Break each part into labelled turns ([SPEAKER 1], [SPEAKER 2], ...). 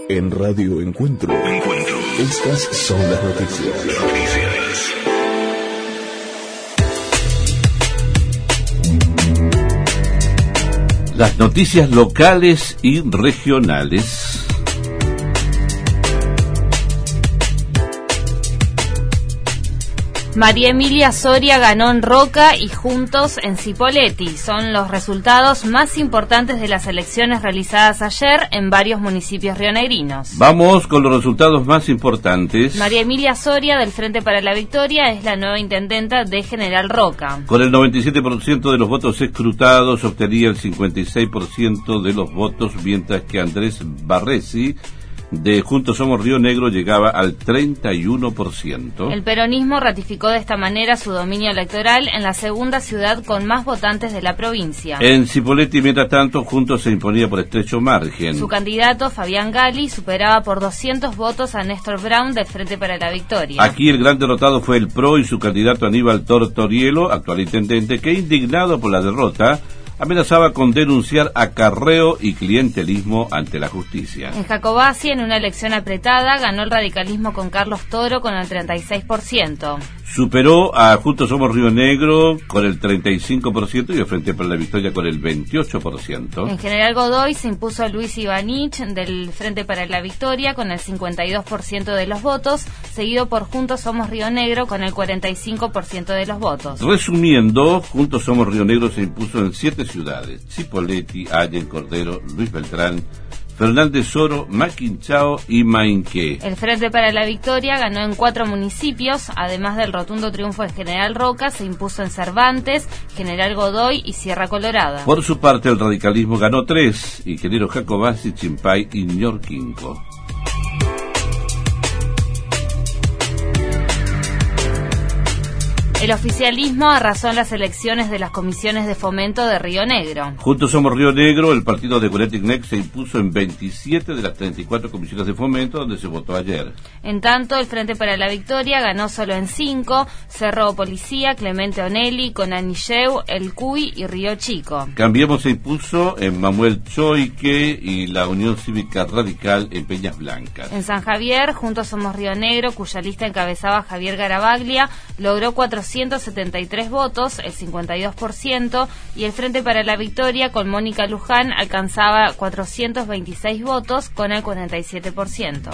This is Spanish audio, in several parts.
[SPEAKER 1] En Radio Encuentro. Estas son las noticias.
[SPEAKER 2] Las noticias locales y regionales.
[SPEAKER 3] María Emilia Soria ganó en Roca y Juntos en Cipolletti. Son los resultados más importantes de las elecciones realizadas ayer en varios municipios rionegrinos.
[SPEAKER 2] Vamos con los resultados más importantes.
[SPEAKER 3] María Emilia Soria, del Frente para la Victoria, es la nueva intendenta de General Roca.
[SPEAKER 2] Con el 97% de los votos escrutados, obtenía el 56% de los votos, mientras que Andrés Barresi, de Juntos Somos Río Negro, llegaba al 31%.
[SPEAKER 3] El peronismo ratificó de esta manera su dominio electoral en la segunda ciudad con más votantes de la provincia.
[SPEAKER 2] En Cipolletti, mientras tanto, Juntos se imponía por estrecho margen.
[SPEAKER 3] Su candidato, Fabián Gali, superaba por 200 votos a Néstor Brown del Frente para la Victoria.
[SPEAKER 2] Aquí el gran derrotado fue el PRO y su candidato Aníbal Tortorielo, actual intendente, que, indignado por la derrota, amenazaba con denunciar acarreo y clientelismo ante la justicia.
[SPEAKER 3] En Jacobasi, en una elección apretada, ganó el radicalismo con Carlos Toro con el 36%.
[SPEAKER 2] Superó a Juntos Somos Río Negro con el 35% y el Frente para la Victoria con el 28%.
[SPEAKER 3] En General Godoy se impuso Luis Ivanich del Frente para la Victoria con el 52% de los votos, seguido por Juntos Somos Río Negro con el 45% de los votos.
[SPEAKER 2] Resumiendo, Juntos Somos Río Negro se impuso en 7 ciudades: Cipolletti, Allen, Cordero, Luis Beltrán, Fernández Oro, Maquinchao y Mainqué.
[SPEAKER 3] El Frente para la Victoria ganó en 4 municipios, además del rotundo triunfo de General Roca, se impuso en Cervantes, General Godoy y Sierra Colorada.
[SPEAKER 2] Por su parte, el radicalismo ganó 3, Ingeniero Jacobasi, Chimpay y Ñorquinco.
[SPEAKER 3] El oficialismo arrasó en las elecciones de las comisiones de fomento de Río Negro.
[SPEAKER 2] Juntos Somos Río Negro, el partido de Goretti-Neck, se impuso en 27 de las 34 comisiones de fomento donde se votó ayer.
[SPEAKER 3] En tanto, el Frente para la Victoria ganó solo en 5, Cerro Policía, Clemente Onelli, Conanilleu, El Cuy y Río Chico.
[SPEAKER 2] Cambiemos se impuso en Manuel Choique y la Unión Cívica Radical en Peñas Blancas.
[SPEAKER 3] En San Javier, Juntos Somos Río Negro, cuya lista encabezaba Javier Garabaglia, logró 473 votos, el 52%, y el Frente para la Victoria con Mónica Luján alcanzaba 426 votos con el 47%.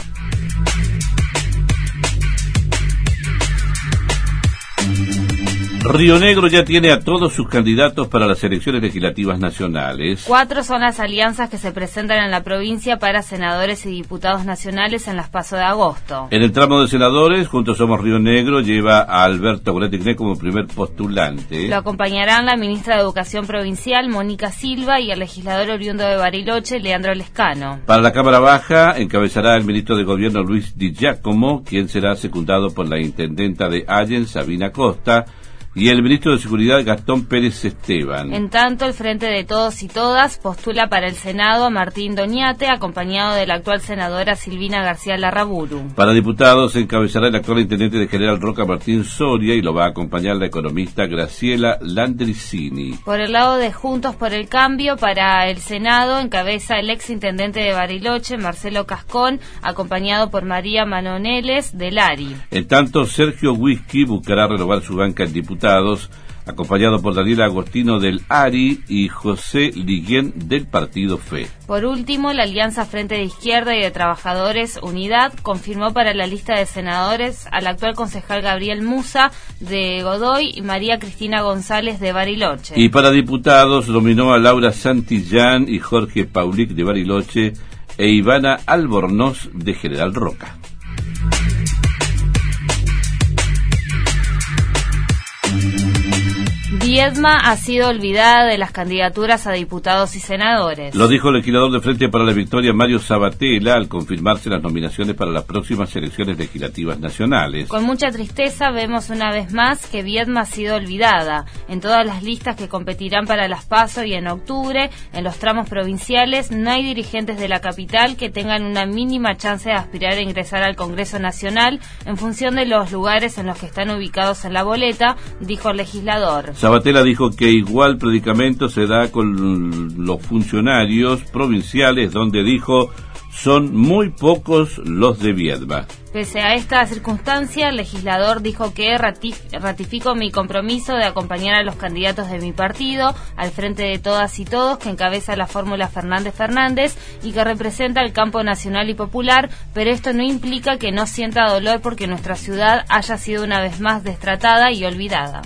[SPEAKER 2] Río Negro ya tiene a todos sus candidatos para las elecciones legislativas nacionales.
[SPEAKER 3] 4 son las alianzas que se presentan en la provincia para senadores y diputados nacionales en las PASO de agosto.
[SPEAKER 2] En el tramo de senadores, Juntos Somos Río Negro lleva a Alberto Goretti-Neck como primer postulante.
[SPEAKER 3] Lo acompañarán la ministra de Educación Provincial, Mónica Silva, y el legislador oriundo de Bariloche, Leandro Lescano.
[SPEAKER 2] Para la Cámara Baja, encabezará el ministro de Gobierno, Luis Di Giacomo, quien será secundado por la intendenta de Allen, Sabina Costa, y el ministro de Seguridad, Gastón Pérez Esteban.
[SPEAKER 3] En tanto, el Frente de Todos y Todas postula para el Senado a Martín Doñate, acompañado de la actual senadora Silvina García Larraburu.
[SPEAKER 2] Para diputados encabezará el actual intendente de General Roca, Martín Soria, y lo va a acompañar la economista Graciela Landricini.
[SPEAKER 3] Por el lado de Juntos por el Cambio, para el Senado encabeza el ex intendente de Bariloche, Marcelo Cascón, acompañado por María Manoneles del ARI.
[SPEAKER 2] En tanto, Sergio Whisky buscará renovar su banca en diputados, acompañado por Daniela Agostino del ARI y José Liguén del Partido FE.
[SPEAKER 3] Por último, la Alianza Frente de Izquierda y de Trabajadores Unidad confirmó para la lista de senadores al actual concejal Gabriel Musa de Godoy y María Cristina González de Bariloche.
[SPEAKER 2] Y para diputados nominó a Laura Santillán y Jorge Paulic de Bariloche e Ivana Albornoz de General Roca.
[SPEAKER 3] Viedma ha sido olvidada de las candidaturas a diputados y senadores.
[SPEAKER 2] Lo dijo el legislador de Frente para la Victoria, Mario Sabatella, al confirmarse las nominaciones para las próximas elecciones legislativas nacionales.
[SPEAKER 3] Con mucha tristeza vemos una vez más que Viedma ha sido olvidada. En todas las listas que competirán para las PASO y en octubre, en los tramos provinciales, no hay dirigentes de la capital que tengan una mínima chance de aspirar a ingresar al Congreso Nacional en función de los lugares en los que están ubicados en la boleta, dijo el legislador.
[SPEAKER 2] Sabatella dijo que igual predicamento se da con los funcionarios provinciales, donde dijo: Son muy pocos los de Viedma.
[SPEAKER 3] Pese a esta circunstancia, el legislador dijo que ratifico mi compromiso de acompañar a los candidatos de mi partido al frente de todas y todos, que encabeza la fórmula Fernández y que representa el campo nacional y popular, pero esto no implica que no sienta dolor porque nuestra ciudad haya sido una vez más destratada y olvidada.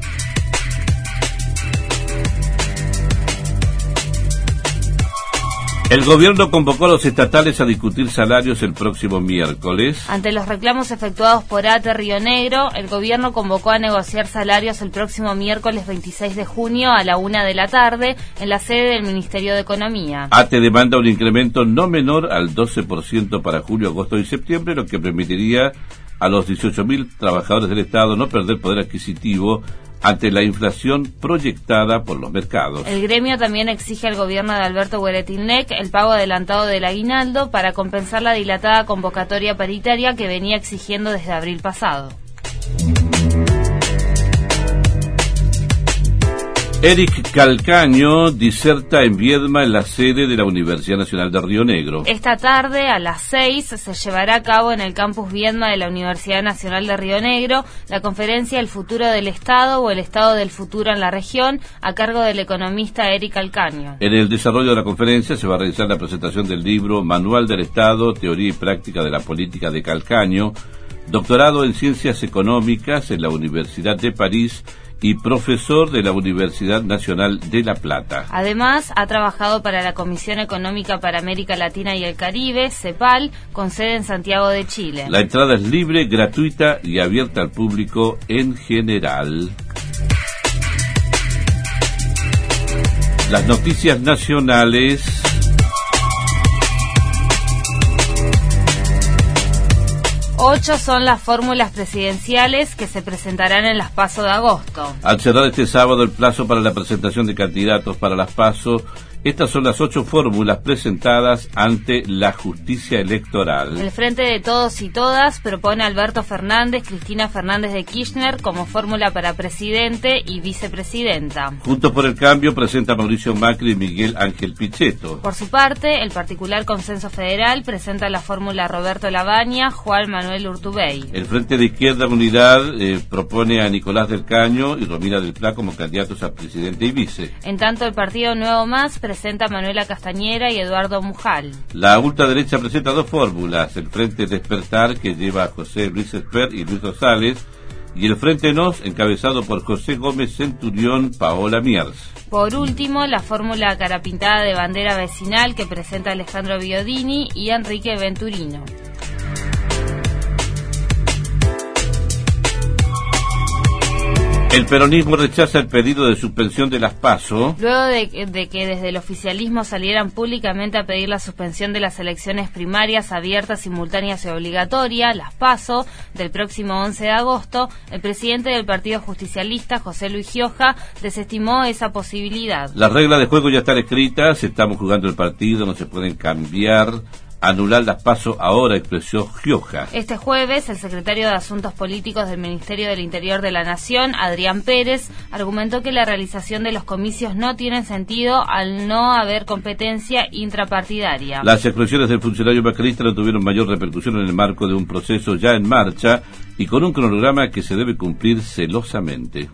[SPEAKER 2] El gobierno convocó a los estatales a discutir salarios el próximo miércoles.
[SPEAKER 3] Ante los reclamos efectuados por ATE Río Negro, el gobierno convocó a negociar salarios el próximo miércoles 26 de junio a la 1 de la tarde en la sede del Ministerio de Economía.
[SPEAKER 2] ATE demanda un incremento no menor al 12% para julio, agosto y septiembre, lo que permitiría a los 18.000 trabajadores del Estado no perder poder adquisitivo ante la inflación proyectada por los mercados.
[SPEAKER 3] El gremio también exige al gobierno de Alberto Gueretilnec el pago adelantado del aguinaldo para compensar la dilatada convocatoria paritaria que venía exigiendo desde abril pasado.
[SPEAKER 2] Eric Calcaño diserta en Viedma en la sede de la Universidad Nacional de Río Negro.
[SPEAKER 3] Esta tarde, a las 6, se llevará a cabo en el campus Viedma de la Universidad Nacional de Río Negro la conferencia El futuro del Estado o el Estado del futuro en la región, a cargo del economista Eric Calcaño.
[SPEAKER 2] En el desarrollo de la conferencia se va a realizar la presentación del libro Manual del Estado, Teoría y Práctica de la Política de Calcaño, doctorado en Ciencias Económicas en la Universidad de París y profesor de la Universidad Nacional de La Plata.
[SPEAKER 3] Además, ha trabajado para la Comisión Económica para América Latina y el Caribe, CEPAL, con sede en Santiago de Chile.
[SPEAKER 2] La entrada es libre, gratuita y abierta al público en general. Las noticias nacionales.
[SPEAKER 3] Ocho son las fórmulas presidenciales que se presentarán en las PASO de agosto.
[SPEAKER 2] Al cerrar este sábado el plazo para la presentación de candidatos para las PASO, estas son las 8 fórmulas presentadas ante la justicia electoral.
[SPEAKER 3] El Frente de Todos y Todas propone a Alberto Fernández, Cristina Fernández de Kirchner como fórmula para presidente y vicepresidenta.
[SPEAKER 2] Juntos por el Cambio presenta a Mauricio Macri y Miguel Ángel Pichetto.
[SPEAKER 3] Por su parte, el Particular Consenso Federal presenta la fórmula Roberto Labaña, Juan Manuel Urtubey.
[SPEAKER 2] El Frente de Izquierda Unidad propone a Nicolás del Caño y Romina del Pla como candidatos a presidente y vice.
[SPEAKER 3] En tanto, el Partido Nuevo Más presenta a Manuela Castañera y Eduardo Mujal.
[SPEAKER 2] La ultraderecha presenta 2 fórmulas, el Frente Despertar, que lleva a José Luis Esper y Luis Rosales, y el Frente Nos, encabezado por José Gómez Centurión, Paola Miers.
[SPEAKER 3] Por último, la fórmula carapintada de bandera vecinal que presenta Alejandro Biodini y Enrique Venturino.
[SPEAKER 2] El peronismo rechaza el pedido de suspensión de las PASO.
[SPEAKER 3] Luego de que desde el oficialismo salieran públicamente a pedir la suspensión de las elecciones primarias abiertas, simultáneas y obligatorias, las PASO, del próximo 11 de agosto, el presidente del Partido Justicialista, José Luis Gioja, desestimó esa posibilidad.
[SPEAKER 2] Las reglas de juego ya están escritas, estamos jugando el partido, no se pueden cambiar. Anular las PASO ahora, expresó Gioja.
[SPEAKER 3] Este jueves, el secretario de Asuntos Políticos del Ministerio del Interior de la Nación, Adrián Pérez, argumentó que la realización de los comicios no tiene sentido al no haber competencia intrapartidaria.
[SPEAKER 2] Las expresiones del funcionario macrista no tuvieron mayor repercusión en el marco de un proceso ya en marcha y con un cronograma que se debe cumplir celosamente.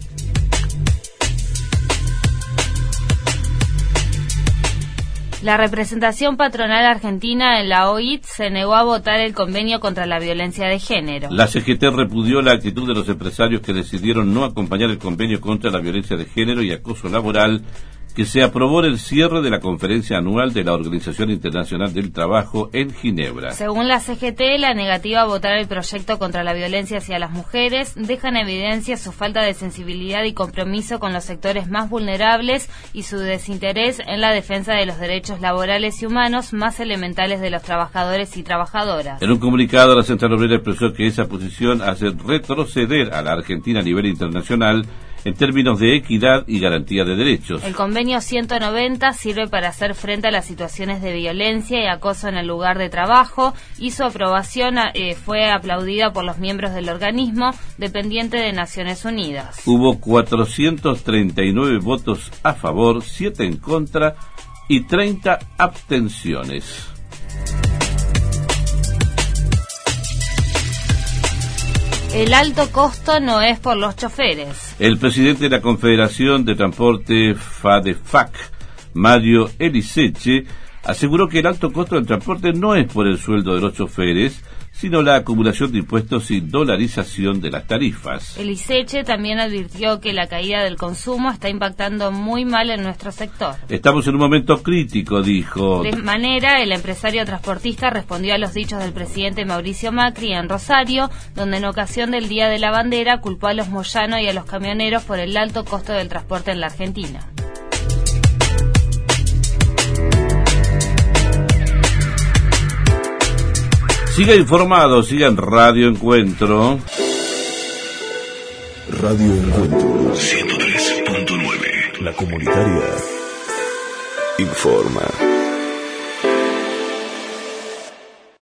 [SPEAKER 3] La representación patronal argentina en la OIT se negó a votar el convenio contra la violencia de género.
[SPEAKER 2] La CGT repudió la actitud de los empresarios que decidieron no acompañar el convenio contra la violencia de género y acoso laboral que se aprobó en el cierre de la conferencia anual de la Organización Internacional del Trabajo en Ginebra.
[SPEAKER 3] Según la CGT, la negativa a votar el proyecto contra la violencia hacia las mujeres deja en evidencia su falta de sensibilidad y compromiso con los sectores más vulnerables y su desinterés en la defensa de los derechos laborales y humanos más elementales de los trabajadores y trabajadoras.
[SPEAKER 2] En un comunicado, la Central Obrera expresó que esa posición hace retroceder a la Argentina a nivel internacional en términos de equidad y garantía de derechos.
[SPEAKER 3] El convenio 190 sirve para hacer frente a las situaciones de violencia y acoso en el lugar de trabajo y su aprobación fue aplaudida por los miembros del organismo dependiente de Naciones Unidas.
[SPEAKER 2] Hubo 439 votos a favor, 7 en contra y 30 abstenciones.
[SPEAKER 3] El alto costo no es por los choferes.
[SPEAKER 2] El presidente de la Confederación de Transporte FADEFAC, Mario Eliseche, aseguró que el alto costo del transporte no es por el sueldo de los choferes, sino la acumulación de impuestos y dolarización de las tarifas.
[SPEAKER 3] Eliseche también advirtió que la caída del consumo está impactando muy mal en nuestro sector.
[SPEAKER 2] Estamos en un momento crítico, dijo.
[SPEAKER 3] De manera, el empresario transportista respondió a los dichos del presidente Mauricio Macri en Rosario, donde en ocasión del Día de la Bandera culpó a los Moyano y a los camioneros por el alto costo del transporte en la Argentina.
[SPEAKER 2] Siga informado, siga en Radio Encuentro.
[SPEAKER 1] Radio Encuentro 103.9. La comunitaria informa.